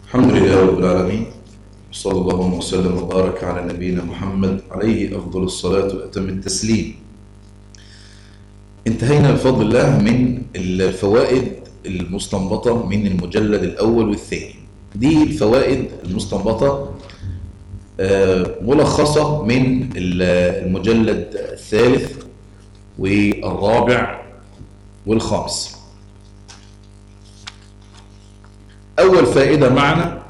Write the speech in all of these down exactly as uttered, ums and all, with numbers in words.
الحمد لله رب العالمين، صلى الله وسلم وبارك على نبينا محمد عليه أفضل الصلاة وأتم التسليم. انتهينا بفضل الله من الفوائد المستنبطة من المجلد الأول والثاني. دي الفوائد المستنبطة ملخصة من المجلد الثالث والرابع والخامس. أول فائدة معنا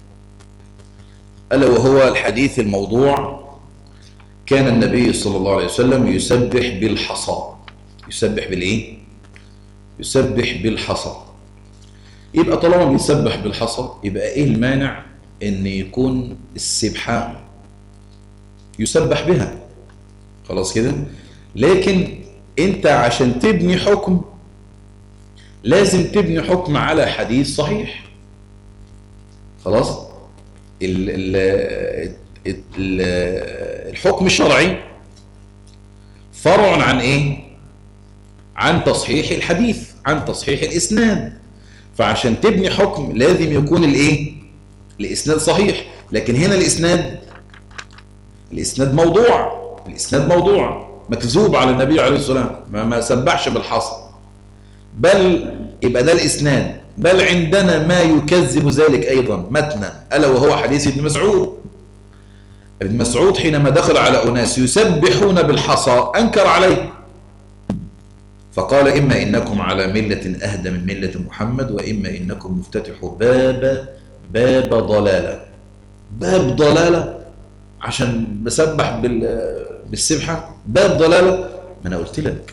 ألا وهو الحديث الموضوع: كان النبي صلى الله عليه وسلم يسبح بالحصى. يسبح بالإيه؟ يسبح بالحصى. يبقى طالما بيسبح بالحصى يبقى إيه المانع إن يكون السبحة يسبح بها؟ خلاص كده. لكن أنت عشان تبني حكم لازم تبني حكم على حديث صحيح. خلاص. ال ال ال الحكم الشرعي فرع عن ايه؟ عن تصحيح الحديث، عن تصحيح الاسناد. فعشان تبني حكم لازم يكون الايه؟ الاسناد صحيح. لكن هنا الاسناد الاسناد موضوع، الاسناد موضوع مكذوب على النبي عليه الصلاه والسلام، ما, ما سبحش بالحصى، بل يبقى ده الاسناد. بل عندنا ما يكذب ذلك أيضا متنا، ألا وهو حديث ابن مسعود. ابن مسعود حينما دخل على أناس يسبحون بالحصى أنكر عليه، فقال: إما إنكم على ملة أهدى من ملة محمد، وإما إنكم مفتتحوا باب باب ضلالة. باب ضلالة عشان بسبح بالسبحة؟ باب ضلالة؟ ما أنا قلت لك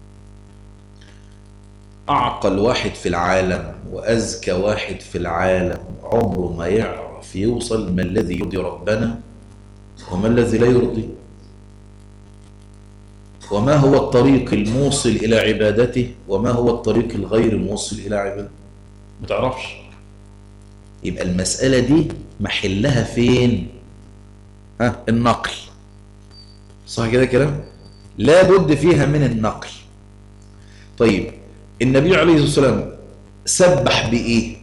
أعقل واحد في العالم وأذكى واحد في العالم عمره ما يعرف يوصل ما الذي يرضي ربنا وما الذي لا يرضي، وما هو الطريق الموصل إلى عبادته وما هو الطريق الغير الموصل إلى عبادته. ما تعرفش. يبقى المسألة دي محلها فين؟ ها؟ النقل. صح كده كلام؟ لا بد فيها من النقل. طيب النبي عليه الصلاة والسلام سبح بإيه؟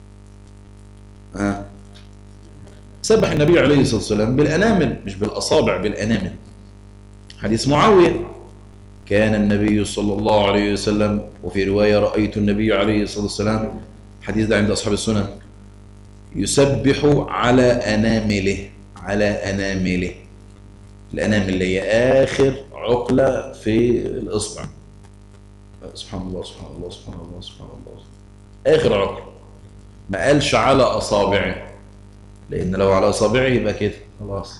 ها؟ سبح النبي عليه الصلاة والسلام بالأنامل، مش بالأصابع، بالأنامل. حديث معاوية: كان النبي صلى الله عليه وسلم، وفي رواية: رأيت النبي عليه الصلاة والسلام، حديث ده عند أصحاب السنن، يسبح على أنامله. على أنامله. الأنامل اللي هي آخر عقلة في الإصبع. سبحان الله سبحان الله سبحان الله سبحان الله، آخر عقل. ما قالش على أصابعه، لأن لو على أصابعه يبقى كده خلاص.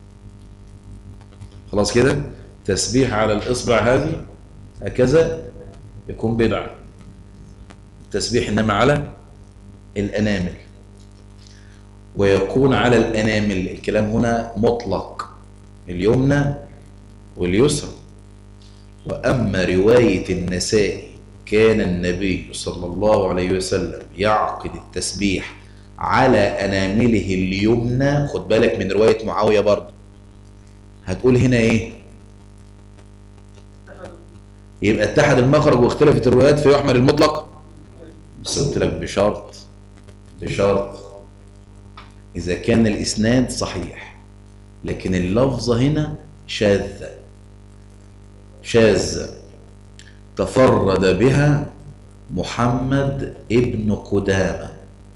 خلاص كده. تسبيح على الإصبع هذه هكذا يكون بدعة. التسبيح إنما على الأنامل، ويكون على الأنامل. الكلام هنا مطلق، اليمنى واليسرى. وأما رواية النسائي: كان النبي صلى الله عليه وسلم يعقد التسبيح على أنامله اليمنى، خد بالك من رواية معاوية برضه. هتقول هنا إيه؟ يبقى اتحد المخرج واختلفت الروايات فيحمل المطلق. بس قلت لك بشرط، بشرط إذا كان الإسناد صحيح، لكن اللفظة هنا شاذة. شاذة تفرد بها محمد ابن قدامة،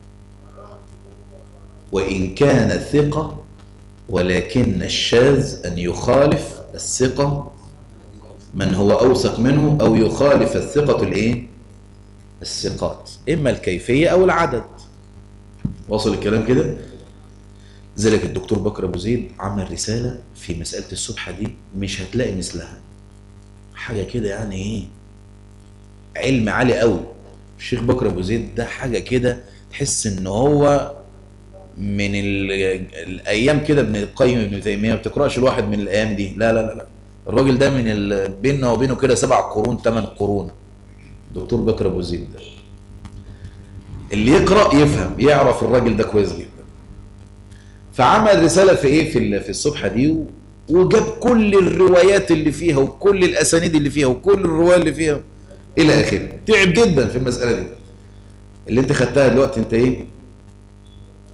وإن كان ثقة، ولكن الشاذ أن يخالف الثقة من هو أوثق منه، أو يخالف الثقة الإيه؟ الثقات، إما الكيفية أو العدد. واصل الكلام كده؟ ذلك الدكتور بكر أبو زيد عمل رسالة في مسألة السبحة دي مش هتلاقي مثلها. حاجة كده يعني ايه، علم عالي قوي. الشيخ بكر أبو زيد ده حاجة كده تحس ان هو من الايام كده ابن القيم ابن تيمية. ما بتقرأش الواحد من الايام دي، لا لا لا. الراجل ده من بيننا وبينه كده سبع قرون ثمان قرون. دكتور بكر أبو زيد ده اللي يقرأ يفهم، يعرف الراجل ده كويس جدا. فعمل رسالة في ايه في في السبحة دي، وجاب كل الروايات اللي فيها وكل الأسانيد اللي فيها وكل الرواية اللي فيها إلى آخره. تعب جدا في المسألة دي. اللي انت خدتها دلوقتي انت ايه؟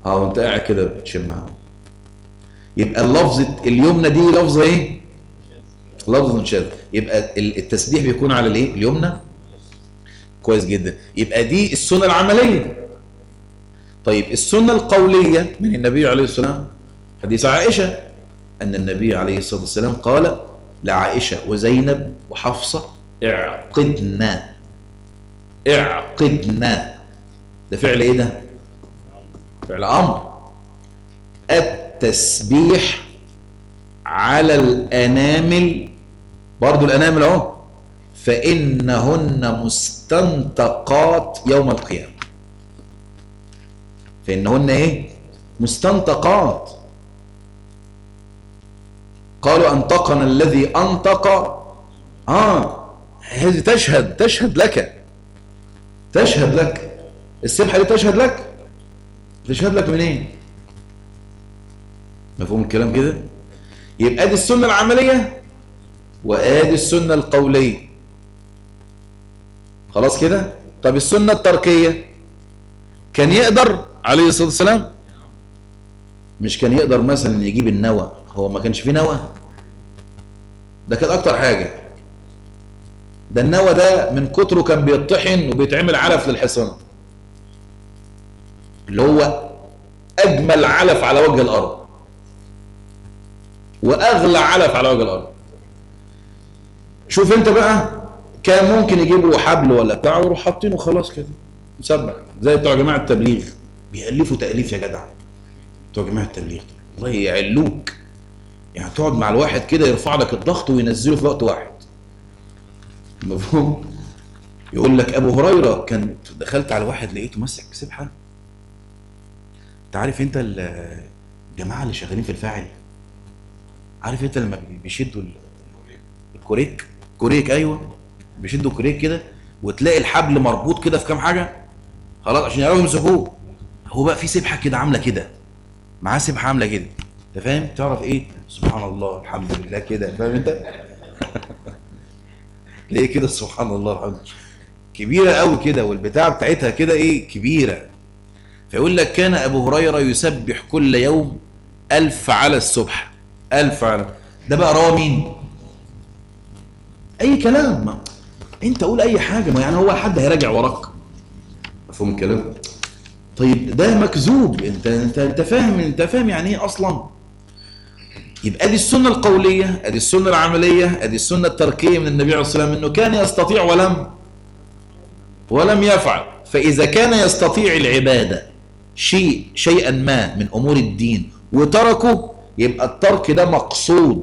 اه وانت قاعد كده بتشمها. يبقى اللفظة اليمنى دي لفظة ايه؟ لفظة شاذ. يبقى التسبيح بيكون على الايه؟ اليمنى. كويس جدا. يبقى دي السنة العملية. طيب السنة القولية من النبي عليه الصلاة والسلام حديث عائشة أن النبي عليه الصلاة والسلام قال لعائشة وزينب وحفصة اعقدنا. اعقدنا ده فعل ايه ده؟ فعل أمر. التسبيح على الأنامل، برضو الأنامل اهو، فإنهن مستنطقات يوم القيامة. فإنهن ايه؟ مستنطقات. قالوا أنطقنا الذي أنطق. آه هذه تشهد تشهد لك تشهد لك السبحة دي تشهد لك. تشهد لك منين؟ إيه؟ مفهوم الكلام كده؟ يبقى دي السنة العملية وآدي السنة القولية. خلاص كده؟ طب السنة التركية كان يقدر عليه الصلاة والسلام؟ مش كان يقدر مثلا يجيب النوى؟ هو ما كانش فيه نوى؟ ده كان أكتر حاجة. ده النوى ده من كتره كان بيطحن وبيتعمل علف للحصان، اللي هو أجمل علف على وجه الأرض وأغلى علف على وجه الأرض. شوف أنت بقى، كان ممكن يجيبوا حبل ولا بتاع ويروح حاطينه خلاص كده مسبح، زي بتوع جماعة التبليغ بيألفوا تأليف يا جدع. بتوع جماعة التبليغ والله يعلوك، يعني تقعد مع الواحد كده يرفع لك الضغط وينزله في وقت واحد. مفهوم؟ يقول لك أبو هريرة كان دخلت على واحد لقيته ماسك سبحة. أنت عارف أنت الجماعة اللي شغالين في الفاعل، عارف أنت لما بيشدوا الكوريك كوريك أيوه بيشدوا كوريك كده وتلاقي الحبل مربوط كده في كام حاجة خلاص عشان يعرفوا يمسكوه. هو بقى في سبحة كده عاملة كده، معاه سبحة عاملة كده، أنت فاهم؟ تعرف إيه؟ سبحان الله الحمد لله كده، فاهم أنت؟ ليه كده سبحان الله الحمد لله كبيرة قوي كده، والبتاع بتاعتها كده إيه كبيرة. فيقول لك كان أبو هريرة يسبح كل يوم ألف على السبح. ألف على ده بقى رواه مين؟ أي كلام، ما أنت قول أي حاجة، ما يعني هو حد هيراجع وراك. مفهوم الكلام؟ طيب ده مكذوب. أنت أنت أنت فاهم أنت فاهم يعني إيه أصلا؟ يبقى دي السنة القولية، ادي السنة العملية، ادي السنة التركية من النبي عليه الصلاة والسلام انه كان يستطيع ولم ولم يفعل. فإذا كان يستطيع العبادة شيء شيئا ما من أمور الدين وتركه، يبقى الترك ده مقصود.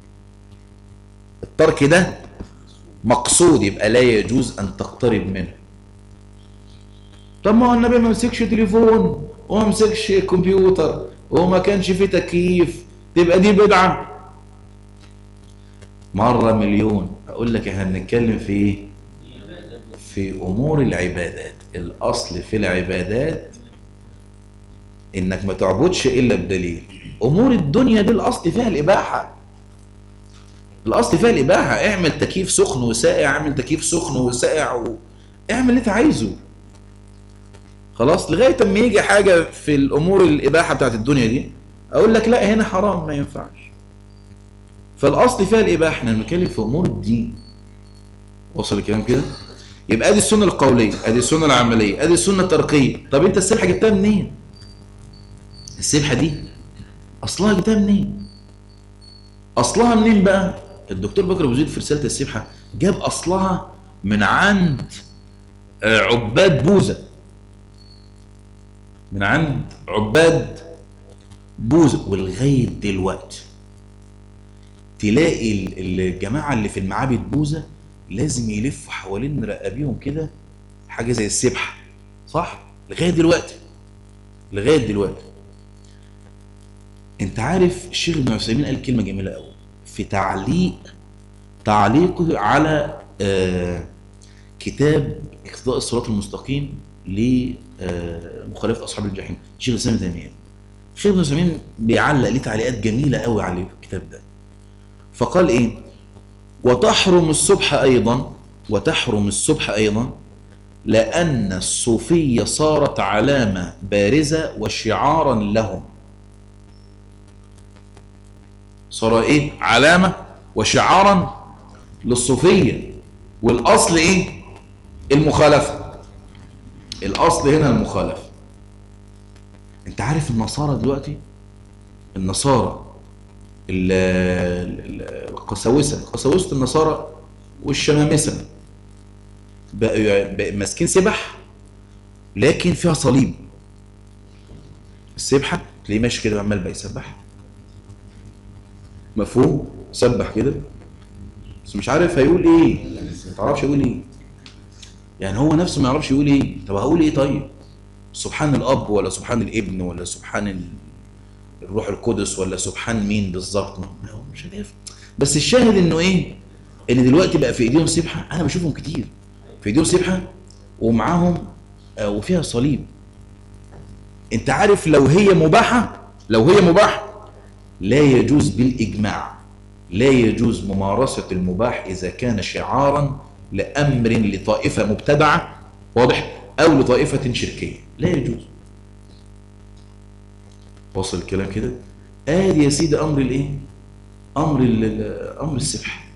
الترك ده مقصود، يبقى لا يجوز أن تقترب منه. طب ما هو النبي ما مسكش تليفون وما مسكش كمبيوتر وما كانش فيه تكييف، تبقى دي بدعة؟ مرة مليون أقول لك احنا بنتكلم في ايه؟ في أمور العبادات. الأصل في العبادات إنك ما تعبدش إلا بدليل. أمور الدنيا دي الأصل فيها الإباحة. الأصل فيها الإباحة. اعمل تكييف سخن وساقع، اعمل تكييف سخن وساقع و... اعمل اللي انت عايزه خلاص، لغاية اما يجي حاجة في الأمور الإباحة بتاعت الدنيا دي أقول لك لا هنا حرام ما ينفعش. فالأصل فيها الإباحة. احنا بنتكلم في أمور الدين. وصل الكلام كده؟ يبقى ادي السنة القولية، ادي السنة العملية، ادي السنة التركية. طب انت السبحة جبتها منين؟ السبحة دي أصلها جبتها منين؟ أصلها منين بقى؟ الدكتور بكر أبو زيد في رسالة السبحة جاب أصلها من عند عباد بوذا. من عند عباد بوذا. ولغاية دلوقتي تلاقي الجماعة اللي في المعابد بوذا لازم يلفوا حوالين رقابيهم كده حاجة زي السبحة، صح؟ لغاية دلوقتي لغاية دلوقتي. انت عارف الشيخ ابن عثيمين قال كلمة جميلة قوي في تعليق تعليقه على آه كتاب اقتضاء الصراط المستقيم لمخالفة أصحاب الجحيم، الشيخ الإسلام ابن تيمية. الشيخ ابن عثيمين بيعلق ليه تعليقات جميلة قوي على الكتاب ده. فقال ايه؟ وتحرم السبح ايضا وتحرم السبح ايضا لأن الصوفية صارت علامة بارزة وشعارا لهم. صار ايه؟ علامة وشعارا للصوفية. والأصل ايه؟ المخالفة. الأصل هنا المخالفة. انت عارف النصارى دلوقتي، النصارى القساوسة قساوسة النصارى والشمامسة بقوا ماسكين سبح لكن فيها صليب. السبحة تلاقيه ماشي كده عمال بقى يسبح، مفهوم؟ سبح كده بس مش عارف هيقول ايه، ما تعرفش يقول ايه، يعني هو نفسه ما يعرفش يقول ايه. طب هقول ايه طيب؟ سبحان الاب ولا سبحان الابن ولا سبحان الروح القدس ولا سبحان مين بالظبط؟ مش عارف. بس الشاهد انه ايه؟ ان دلوقتي بقى في ايديهم سبحه، انا بشوفهم كتير في ايديهم سبحه ومعاهم آه وفيها صليب. انت عارف لو هي مباحه، لو هي مباحه لا يجوز بالاجماع، لا يجوز ممارسه المباح اذا كان شعارا لامر لطائفه مبتدعه، واضح، او لطائفه شركيه، لا يجوز. وصل الكلام كده؟ ادي يا سيدي امر الايه؟ امر امر السبح.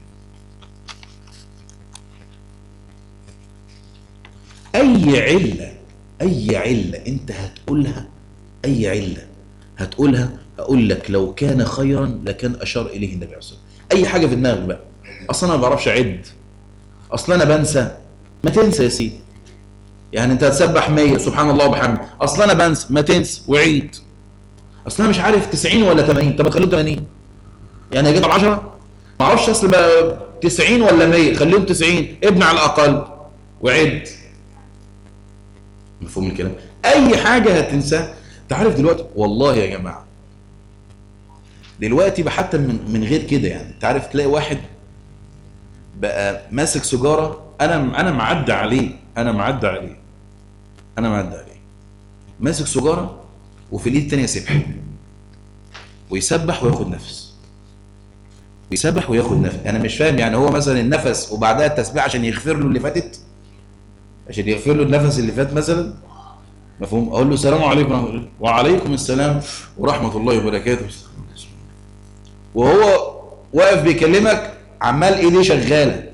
اي عله، اي عله انت هتقولها، اي عله هتقولها اقول لك لو كان خيرا لكان اشار اليه النبي عليه الصلاه والسلام. اي حاجه في دماغك بقى، اصلا انا ما بعرفش اعد، اصلا انا بنسى، ما تنسى يا سيدي. يعني انت هتسبح مية سبحان الله وبحمده، اصلا انا بنسى، ما تنسى وعيد. اصلا انا مش عارف تسعين ولا ثمانين، طب خليهم ثمانين، يعني جيت على عشرة ما اعرفش اصل بقى تسعين ولا مية، خليهم تسعين، ابن على الاقل وعد. مفهوم الكلام؟ اي حاجه هتنساها. انت عارف دلوقتي والله يا جماعه، دلوقتي حتى من من غير كده، يعني انت عارف تلاقي واحد بقى ماسك سيجاره، انا انا معدي عليه، انا معدي عليه انا معدي عليه ماسك سيجاره وفي الايد الثانيه سبح، ويسبح وياخد نفس، ويسبح وياخد نفس. انا مش فاهم يعني هو مثلا النفس وبعدها التسبيح عشان يغفر له اللي فاتت، عشان يغفر له النفس اللي فات مثلا، مفهوم؟ اقول له السلام عليكم ورحمه الله، وعليكم السلام ورحمه الله وبركاته، وهو واقف بيكلمك عمال ايديه شغاله.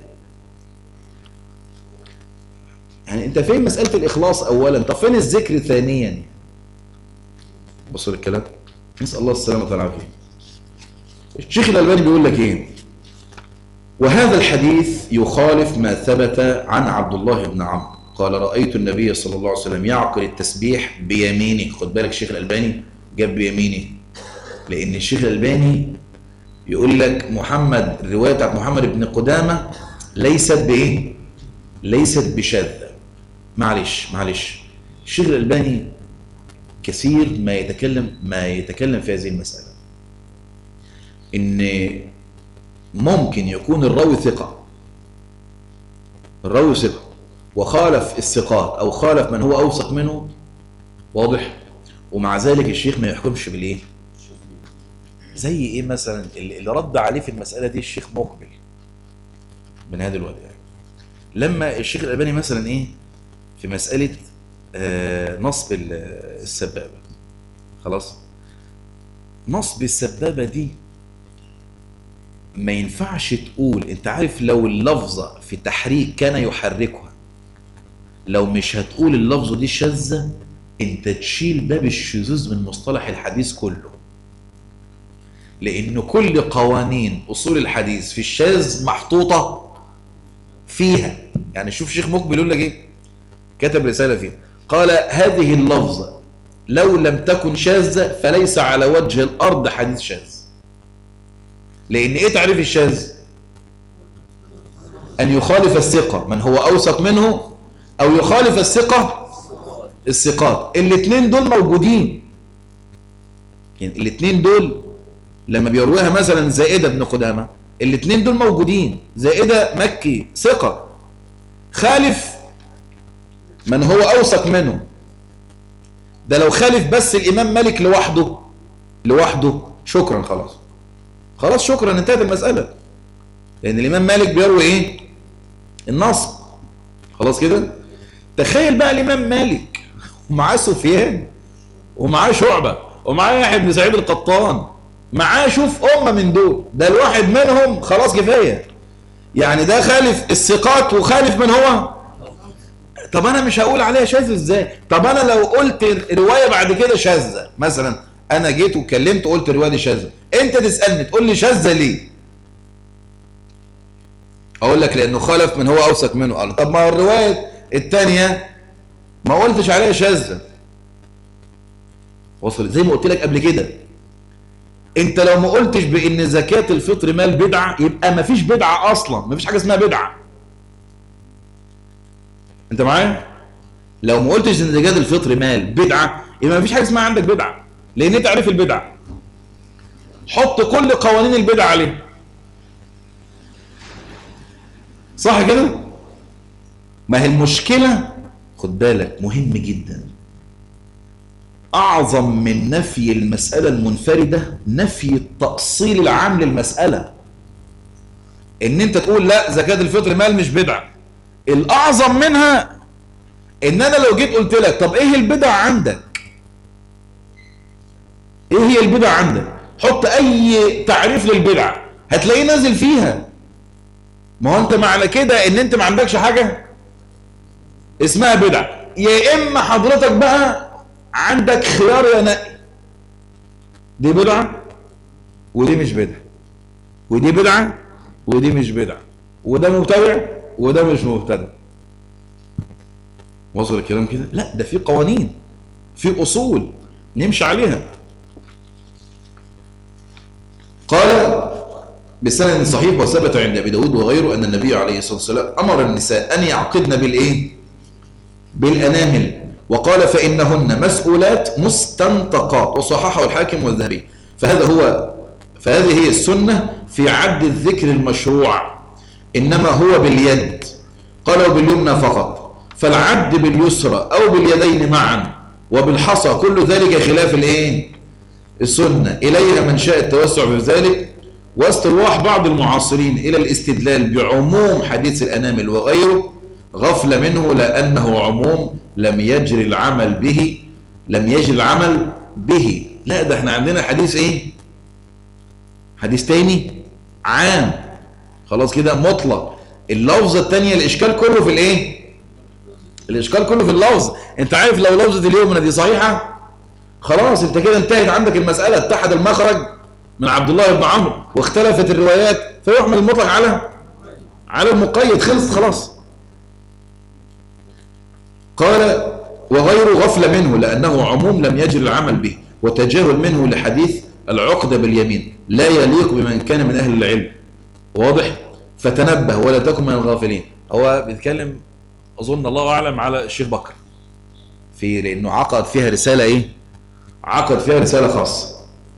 يعني انت فين مساله الاخلاص اولا؟ طب فين الذكر ثانيا؟ بصوا الكلام، نسال الله السلامه والعافيه. الشيخ الألباني بيقول لك ايه؟ وهذا الحديث يخالف ما ثبت عن عبد الله بن عمرو قال رأيت النبي صلى الله عليه وسلم يعقل التسبيح بيمينه. خد بالك الشيخ الألباني جاب بيمينه، لأن الشيخ الألباني يقول لك محمد، الرواية بتاعت محمد بن قدامة ليست بإيه؟ ليست بشاذة. معلش معلش الشيخ الألباني كثير ما يتكلم ما يتكلم في هذه المسألة، إن ممكن يكون الراوي ثقة، الراوي ثقة وخالف الثقات أو خالف من هو أوثق منه، واضح، ومع ذلك الشيخ ما يحكمش بالإيه؟ زي إيه مثلا اللي رد عليه في المسألة دي الشيخ مقبل من هذا الوقت، يعني لما الشيخ الألباني مثلا إيه في مسألة آه نصب السبابة، خلاص، نصب السبابة دي ما ينفعش تقول، انت عارف لو اللفظة في تحريك كان يحركها، لو مش هتقول اللفظة دي شاذة انت تشيل باب الشذوذ من مصطلح الحديث كله، لان كل قوانين اصول الحديث في الشاذ محطوطة فيها. يعني شوف شيخ مقبل يقول لك ايه، كتب رسالة فيها قال هذه اللفظة لو لم تكن شاذة فليس على وجه الارض حديث شاذ. لأن إيه تعريف الشاذ؟ أن يخالف الثقة من هو أوثق منه، أو يخالف الثقة الثقات. الاثنين دول موجودين، يعني الاثنين دول لما بيرويها مثلا زائدة بن قدامة، الاثنين دول موجودين. زائدة مكي ثقة، خالف من هو أوثق منه. ده لو خالف بس الإمام مالك لوحده لوحده شكرا، خلاص خلاص شكرا، انتهت المسألة، لأن الإمام مالك بيروي إيه؟ النصب، خلاص كده. تخيل بقى الامام مالك ومعاه سفيان ومعاه شعبة ومعاه يحيى بن سعيد القطان، معاه شوف امه من دول، ده الواحد منهم خلاص كفايه. يعني ده خالف الثقات وخالف من هو. طب انا مش هقول عليها شاذ ازاي؟ طب انا لو قلت روايه بعد كده شاذه مثلا، انا جيت واتكلمت وقلت الروايه دي شاذه، انت تسالني تقول لي شاذه ليه؟ اقول لك لانه خالف من هو اوثق منه. قال طب ما الروايه الثانيه ما قلتش عليها شاذه. وصل زي ما قلت لك قبل كده، انت لو ما قلتش بان زكاه الفطر مال بدعه يبقى ما فيش بدعه اصلا، ما فيش حاجه اسمها بدعه. انت معايا؟ لو ما قلتش ان زكاه الفطر مال بدعه يبقى ما فيش حاجه اسمها عندك بدعه، لان انت عارف البدعه. حط كل قوانين البدعه عليه، صح كده؟ ما هي المشكله، خد بالك مهم جدا، اعظم من نفي المساله المنفرده نفي التاصيل العام للمساله. ان انت تقول لا زكاه الفطر مال مش بدعه، الاعظم منها ان انا لو جيت قلت لك طب ايه البدع عندك؟ ايه هي البدع عندك؟ حط اي تعريف للبدع هتلاقيه نازل فيها. ما هو انت معنى كده ان انت ما عندكش حاجه اسمها بدع، يا اما حضرتك بقى عندك خيار يا نقي، دي بدعه ودي مش بدعه، ودي بدعه ودي مش بدعه، وده مبتدع وده مش مبتدع. وصل الكلام كده؟ لا، ده في قوانين، في اصول نمشي عليها. قال بسند صحيح وثبت عند ابي داود وغيره ان النبي عليه الصلاه والسلام امر النساء ان يعقدن بالايه؟ بالانامل، وقال فانهن مسؤولات مستنطقات، وصححه الحاكم والذهبي. فهذا هو فهذه هي السنه في عد الذكر المشروع، انما هو باليد، قال وباليمنى فقط، فالعد باليسرى او باليدين معا وبالحصى كل ذلك خلاف الايه؟ السنه. اليها من شاء التوسع في ذلك، واسترواح بعض المعاصرين الى الاستدلال بعموم حديث الانامل وغيره غفل منه، لانه عموم لم يجري العمل به لم يجري العمل به. لا، ده احنا عندنا حديث ايه؟ حديث تاني عام، خلاص كده مطلق. اللفظه الثانيه الاشكال كله في الايه؟ الاشكال كله في اللفظ. انت عارف لو لفظه اليوم دي صحيحه خلاص انت كده انتهت عندك المساله، اتحد المخرج من عبد الله بن عمرو واختلفت الروايات فيحمل المطلق على على المقيد، خلص خلاص. قال وغير غفل منه لانه عموم لم يجري العمل به، وتجاهل منه لحديث العقده باليمين لا يليق بمن كان من اهل العلم. واضح؟ فتنبه ولا تكن من الغافلين. هو بيتكلم اظن الله اعلم على الشيخ بكر في، لانه عقد فيها رساله ايه؟ عقد فيها رساله خاصه.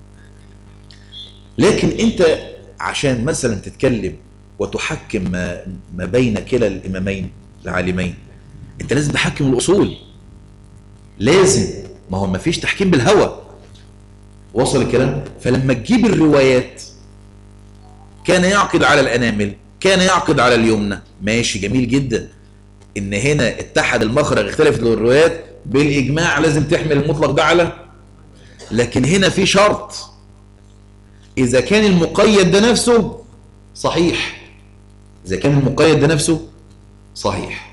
لكن انت عشان مثلا تتكلم وتحكم ما, ما بين كلا الامامين العالمين، انت لازم تحكم الاصول، لازم، ما هو ما فيش تحكيم بالهوى. وصل الكلام؟ فلما تجيب الروايات كان يعقد على الانامل، كان يعقد على اليمنى، ماشي جميل جدا. ان هنا اتحد المخرج اختلفت الروايات بالاجماع لازم تحمل المطلق ده على، لكن هنا في شرط، اذا كان المقيد ده نفسه صحيح، اذا كان المقيد ده نفسه صحيح.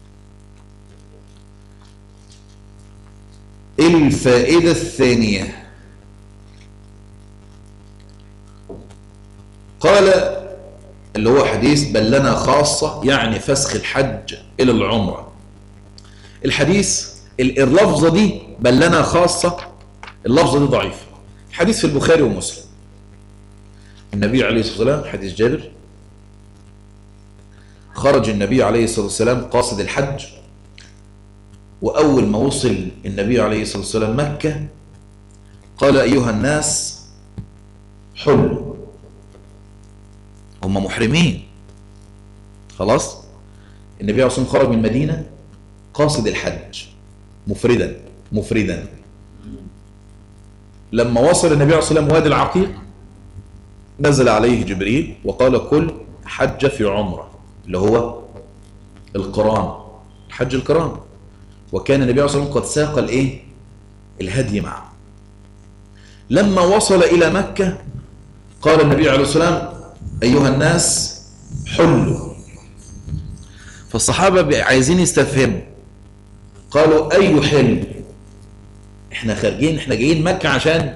الفائدة الثانية، قال اللي هو حديث بل لنا خاصة، يعني فسخ الحج إلى العمرة. الحديث اللفظة دي بل لنا خاصة، اللفظة دي ضعيفة. حديث في البخاري ومسلم، النبي عليه الصلاة والسلام، حديث جابر، خرج النبي عليه الصلاة والسلام قاصد الحج، وأول ما وصل النبي عليه الصلاة والسلام مكة قال أيها الناس حلوا، هم محرمين خلاص. النبي عليه الصلاة والسلام خرج من المدينة قاصد الحج مفردا مفردا. لما وصل النبي عليه الصلاة والسلام وادي العقيق نزل عليه جبريل وقال كل حج في عمرة، اللي هو القران، حج القران. وكان النبي عليه الصلاة والسلام قد ساق الايه؟ الهدي معه. لما وصل إلى مكة قال النبي عليه الصلاة والسلام أيها الناس حلوا. فالصحابة عايزين يستفهموا، قالوا أي حل؟ احنا خارجين، احنا جايين مكة عشان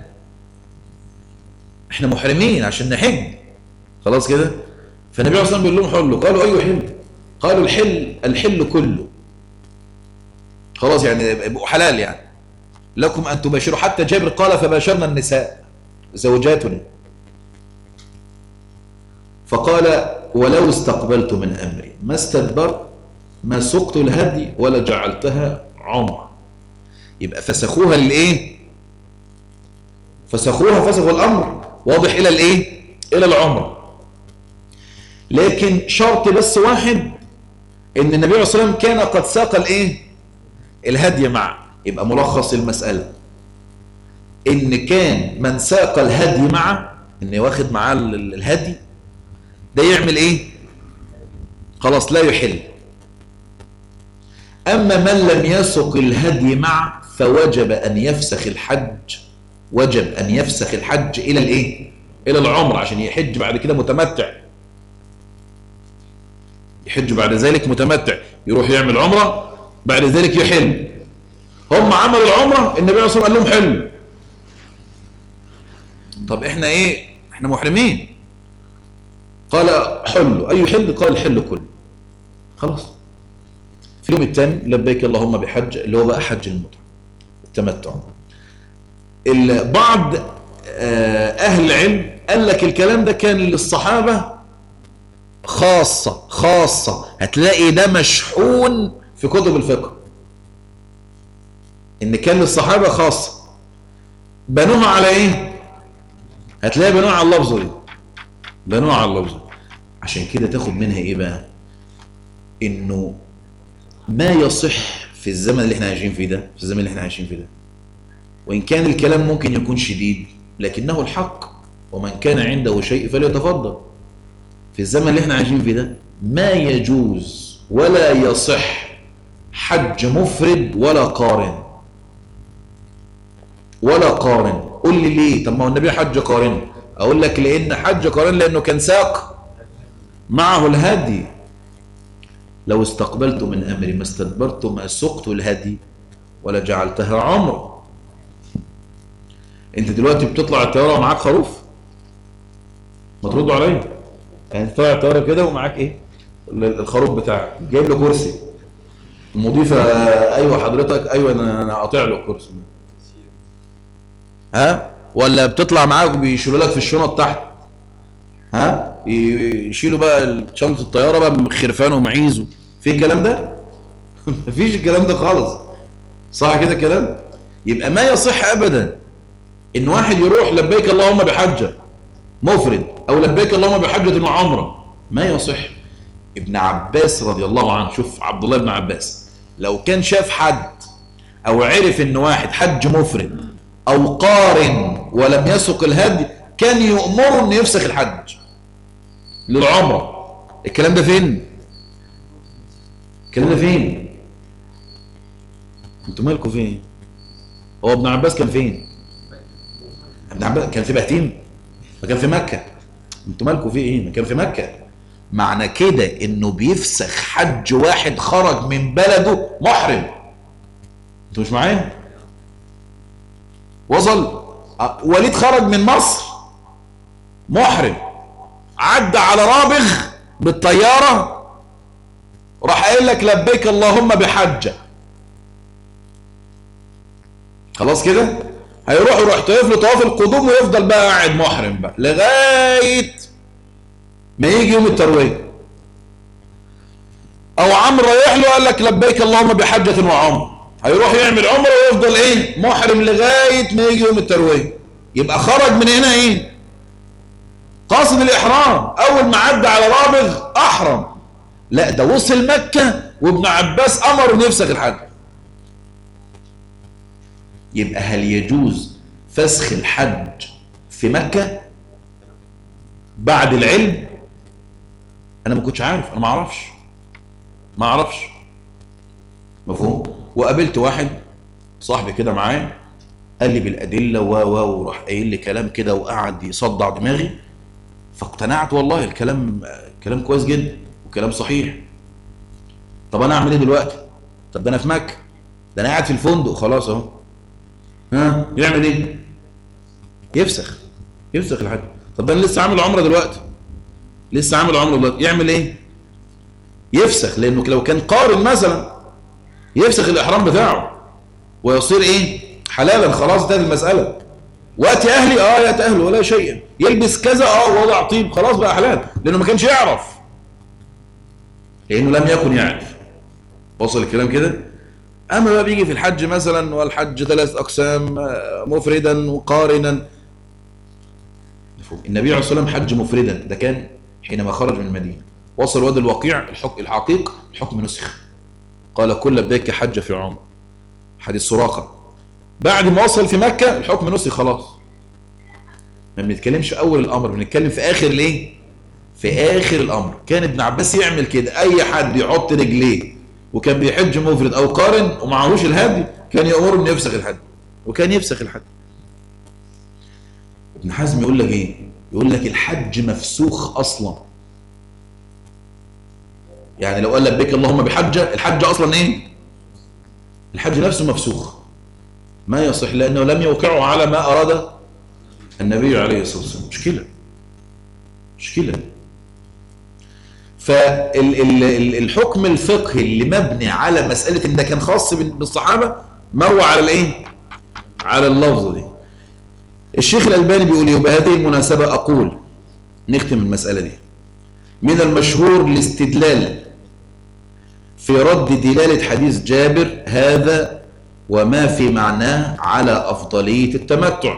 احنا محرمين عشان نحج، خلاص كده. فالنبي عليه الصلاة والسلام بيقول لهم حلوا. قالوا أي حل؟ قالوا الحل الحل كله، خلاص يعني يبقوا حلال، يعني لكم أن تباشروا. حتى جابر قال فباشرنا النساء زوجاتنا. فقال ولو استقبلت من أمري ما استدبرت ما سقت الهدي ولا جعلتها عمرة. يبقى فسخوها للإيه؟ فسخوها، فسخوا الأمر واضح إلى الإيه؟ إلى العمرة. لكن شرط بس واحد، إن النبي عليه الصلاة والسلام كان قد ساق الإيه؟ الهدي معه. يبقى ملخص المسألة إن كان من ساق الهدي معه، إن واخد معاه الهدي ده يعمل إيه؟ خلاص لا يحل. أما من لم يسق الهدي معه فوجب أن يفسخ الحج، وجب أن يفسخ الحج إلى الإيه؟ إلى العمر، عشان يحج بعد كده متمتع، يحج بعد ذلك متمتع، يروح يعمل عمرة بعد ذلك يحل. هم عملوا العمرة، النبي عليه الصلاة والسلام قال لهم حلوا. طب احنا ايه؟ احنا محرمين. قال حلوا. أي حل؟ قال الحل كله. خلاص. في اليوم الثاني لبيك اللهم بحج، اللي هو بقى حج المتعة التمتع. بعض أهل العلم قال لك الكلام ده كان للصحابة خاصة خاصة، هتلاقي ده مشحون في كتب الفقه، إن كان للصحابة خاصة. بنوها على إيه؟ هتلاقي بنوها على اللفظ دي، بنوها على اللفظ. عشان كده تاخد منها إيه بقى؟ إنه ما يصح في الزمن اللي احنا عايشين فيه ده، في الزمن اللي احنا عايشين فيه ده، وإن كان الكلام ممكن يكون شديد لكنه الحق، ومن كان عنده شيء فليتفضل. في الزمن اللي احنا عايشين فيه ده ما يجوز ولا يصح حج مفرد ولا قارن، ولا قارن. قل لي ليه؟ طب ما هو النبي حج قارن. اقول لك لان حج قارن لانه كان ساق معه الهدي. لو استقبلت من امري ما استدبرت ما سقت الهدي ولا جعلتها عمره. انت دلوقتي بتطلع الطياره ومعاك خروف، ما تردوا عليا، يعني تطلع الطياره كده ومعاك ايه؟ الخروف بتاعك، جايب له كرسي، المضيفه ايوه حضرتك، ايوه انا قاطع له الكرسي، ها؟ ولا بتطلع معاك بيشيلوا لك في الشنط تحت، ها؟ يشيلوا بقى شنطه الطياره بقى بخرفان ومعيز، في الكلام ده؟ مفيش الكلام ده خالص، صح كده الكلام؟ يبقى ما يصح ابدا ان واحد يروح لبيك اللهم بحجه مفرد او لبيك اللهم بحجه وعمره، ما يصح. ابن عباس رضي الله عنه، شوف عبد الله بن عباس، لو كان شاف حد او عرف ان واحد حج مفرد او قارن ولم يسق الهدي كان يؤمره انه يفسخ الحج للعمره. الكلام ده فين؟ الكلام ده فين؟ انتوا مالكم فين؟ هو ابن عباس كان فين؟ ابن عباس كان في بهتيم؟ ما كان في مكة. انتوا مالكم فيه ايه؟ ما كان في مكة. معنى كده انه بيفسخ حج واحد خرج من بلده محرم. انتوا مش معايا؟ وصل؟ وليد خرج من مصر محرم، عدى على رابغ بالطيارة، راح قايل لك لبيك اللهم بحجة، خلاص كده؟ هيروح يروح طواف له طواف القدوم ويفضل بقى قاعد محرم بقى لغايه ما يجي يوم الترويه. او عمرو رايح له قال لك لبيك اللهم بحجه وعمر، هيروح يعمل عمره ويفضل ايه؟ محرم لغايه ما يجي يوم الترويه. يبقى خرج من هنا ايه؟ قاصد الاحرام. اول ما عدى على رابغ احرم. لا ده وصل مكه وابن عباس امر انه يفسخ الحج. يبقى هل يجوز فسخ الحج في مكة بعد العلم؟ انا ما كنتش عارف، انا ما اعرفش ما اعرفش مفهوم. وقابلت واحد صاحبي كده معايا قال لي بالادله و و وراح قايل لي كلام كده وقعد يصدع دماغي، فاقتنعت والله الكلام كلام كويس جدا وكلام صحيح. طب انا اعمل ايه دلوقتي؟ طب ده انا في مكه، ده انا قاعد في الفندق خلاص اهو. ها يعمل ايه؟ يفسخ يفسخ الحج. طب ده انا لسه عامل عمره دلوقتي، لسه عامل عمره دلوقتي، يعمل ايه؟ يفسخ، لانه لو كان قارن مثلا يفسخ الاحرام بتاعه ويصير ايه؟ حلالا خلاص، انتهت المساله. وقت اهلي اه يا اهله ولا شيء، يلبس كذا اه وضع طيب خلاص بقى حلال، لانه ما كانش يعرف، لانه لم يكن يعرف. وصل الكلام كده؟ اما بقى بيجي في الحج مثلا، والحج ثلاث اقسام، مفردا وقارنا. النبي عليه الصلاه والسلام حج مفردا، ده كان حينما خرج من المدينه، وصل وادي الوقيع الحكم الحقيق الحكم نسخ، قال كل لبيك حج في عمر، حديث سراقه. بعد ما وصل في مكه الحكم نسخ خلاص. ما بنتكلمش في اول الامر، بنتكلم في اخر ليه؟ في اخر الامر. كان ابن عباس يعمل كده، اي حد يحط رجليه وكان بيحج مفرد او قارن ومعهوش الهدي كان يامره انه يفسخ الحج، وكان يفسخ الحج. ابن حزم يقول لك ايه؟ يقول لك الحج مفسوخ اصلا. يعني لو قال لبيك اللهم بحجه، الحج اصلا ايه؟ الحج نفسه مفسوخ، ما يصح، لانه لم يوقعه على ما اراد النبي عليه الصلاه والسلام. مشكله مشكله. فالحكم الفقهي اللي مبني على مساله ان ده كان خاص بالصحابه مروى على الايه؟ على اللفظ دي. الشيخ الألباني بيقول ايه؟ وبهذه المناسبه اقول، نختم المساله دي، من المشهور الاستدلال في رد دلاله حديث جابر هذا وما في معناه على افضليه التمتع،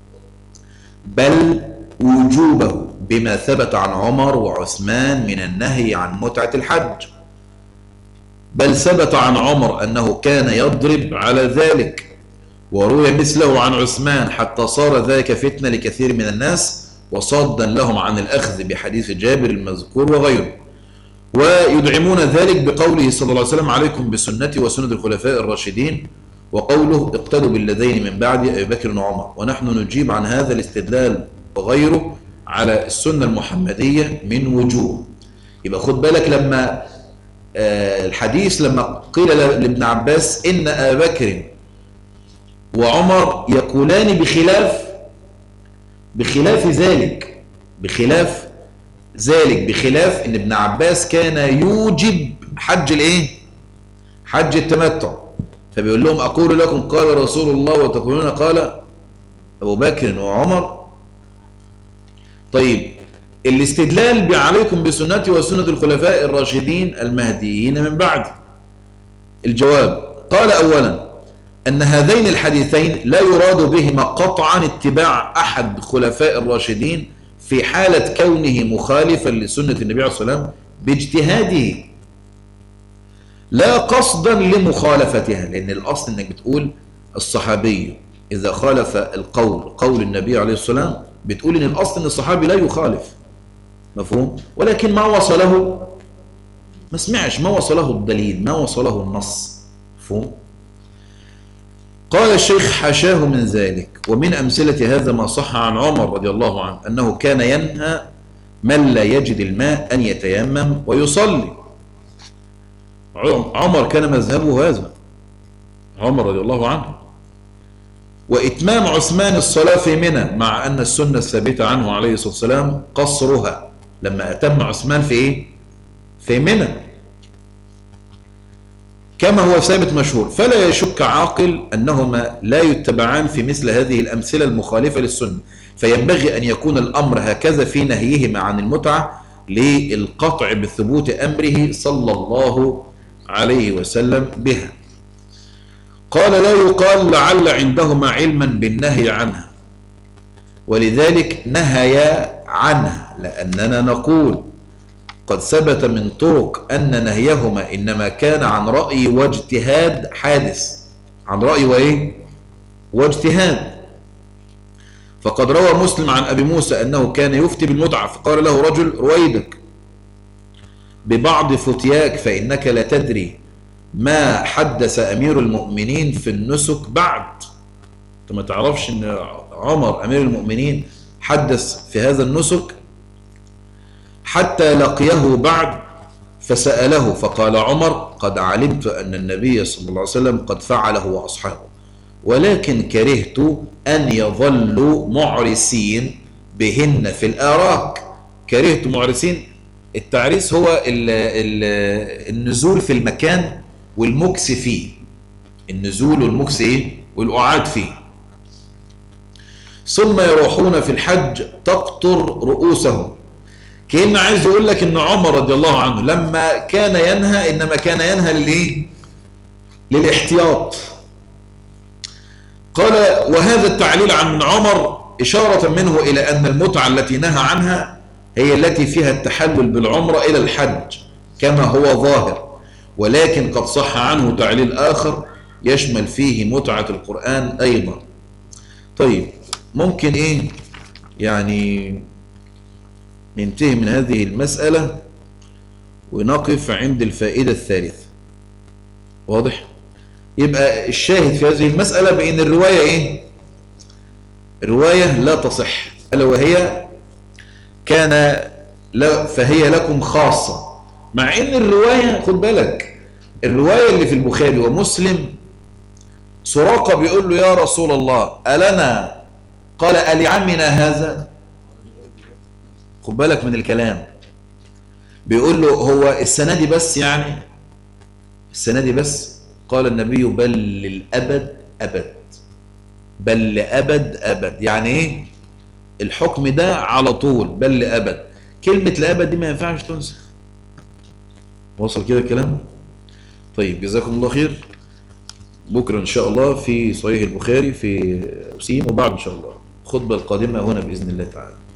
بل وجوبه بما ثبت عن عمر وعثمان من النهي عن متعة الحج، بل ثبت عن عمر أنه كان يضرب على ذلك، وروي مثله عن عثمان حتى صار ذلك فتنة لكثير من الناس وصدا لهم عن الأخذ بحديث جابر المذكور وغيره، ويدعمون ذلك بقوله صلى الله عليه وسلم عليكم بسنتي وسنة الخلفاء الراشدين، وقوله اقتدوا بالذين من بعد أبي بكر وعمر. ونحن نجيب عن هذا الاستدلال وغيره على السنة المحمدية من وجوه. يبقى خد بالك لما آه الحديث لما قيل لابن عباس إن أبا بكر وعمر يقولان بخلاف بخلاف ذلك بخلاف ذلك بخلاف إن ابن عباس كان يوجب حج الايه؟ حج التمتع. فبيقول لهم أقول لكم قال رسول الله وتقولون قال أبو بكر وعمر. طيب الاستدلال بعليكم بسنتي وسنة الخلفاء الراشدين المهديين من بعد. الجواب قال أولا أن هذين الحديثين لا يراد بهما قطعا اتباع أحد خلفاء الراشدين في حالة كونه مخالفا لسنة النبي عليه الصلاة والسلام باجتهاده، لا قصدا لمخالفتها، لأن الأصل أنك بتقول الصحابي إذا خالف القول قول النبي عليه الصلاة والسلام بتقول ان الاصل ان الصحابي لا يخالف، مفهوم؟ ولكن ما وصله ما سمعش، ما وصله الدليل، ما وصله النص، مفهوم؟ قال الشيخ حاشاه من ذلك، ومن امثله هذا ما صح عن عمر رضي الله عنه انه كان ينهى من لا يجد الماء ان يتيمم ويصلي. عمر كان مذهبه هذا، عمر رضي الله عنه. وإتمام عثمان الصلاة في منى، مع أن السنة الثابتة عنه عليه الصلاة والسلام قصرها لما أتم عثمان في إيه؟ في منى، كما هو ثابت مشهور. فلا يشك عاقل أنهما لا يتبعان في مثل هذه الأمثلة المخالفة للسنة، فينبغي أن يكون الأمر هكذا في نهيهما عن المتعة للقطع بثبوت أمره صلى الله عليه وسلم بها. قال لا يقال لعل عندهما علما بالنهي عنها، ولذلك نهيا عنها، لأننا نقول قد ثبت من طرق أن نهيهما إنما كان عن رأي واجتهاد حادث، عن رأي وإيه؟ واجتهاد. فقد روى مسلم عن أبي موسى أنه كان يفتي بالمتعة، فقال له رجل رويدك ببعض فتياك فإنك لا تدري ما حدث أمير المؤمنين في النسك بعد. أنت ما تعرفش أن عمر أمير المؤمنين حدث في هذا النسك حتى لقيه بعد فسأله فقال عمر: قد علمت أن النبي صلى الله عليه وسلم قد فعله وأصحابه، ولكن كرهت أن يظلوا معرسين بهن في الآراك. كرهت معرسين، التعريس هو ال ال النزول في المكان والمكس فيه، النزول والمكس ايه والقعاد فيه. ثم يروحون في الحج تقطر رؤوسهم. كأن عايز يقول لك ان عمر رضي الله عنه لما كان ينهى انما كان ينهى للايه؟ للاحتياط. قال: وهذا التعليل عن عمر إشارة منه إلى أن المتعة التي نهى عنها هي التي فيها التحلل بالعمرة إلى الحج كما هو ظاهر، ولكن قد صح عنه تعليل آخر يشمل فيه متعة القرآن أيضا. طيب، ممكن إيه يعني ننتهي من هذه المسألة ونقف عند الفائدة الثالثة. واضح؟ يبقى الشاهد في هذه المسألة بأن الرواية إيه؟ الرواية لا تصح، ألا وهي كان لا فهي لكم خاصة. مع أن الرواية، خد بالك، الرواية اللي في البخاري ومسلم سراقة بيقول له: يا رسول الله ألنا؟ قال: ألعمنا هذا؟ خد بالك من الكلام. بيقول له: هو السنة دي بس يعني؟ السنة دي بس؟ قال النبي: بل للأبد أبد. بل لأبد أبد، يعني إيه؟ الحكم ده على طول، بل لأبد. كلمة لأبد دي ما ينفعش تنسخ. وصل كده الكلام؟ طيب، جزاكم الله خير. بكرة إن شاء الله في صحيح البخاري في سين، وبعد إن شاء الله الخطبة القادمة هنا بإذن الله تعالى.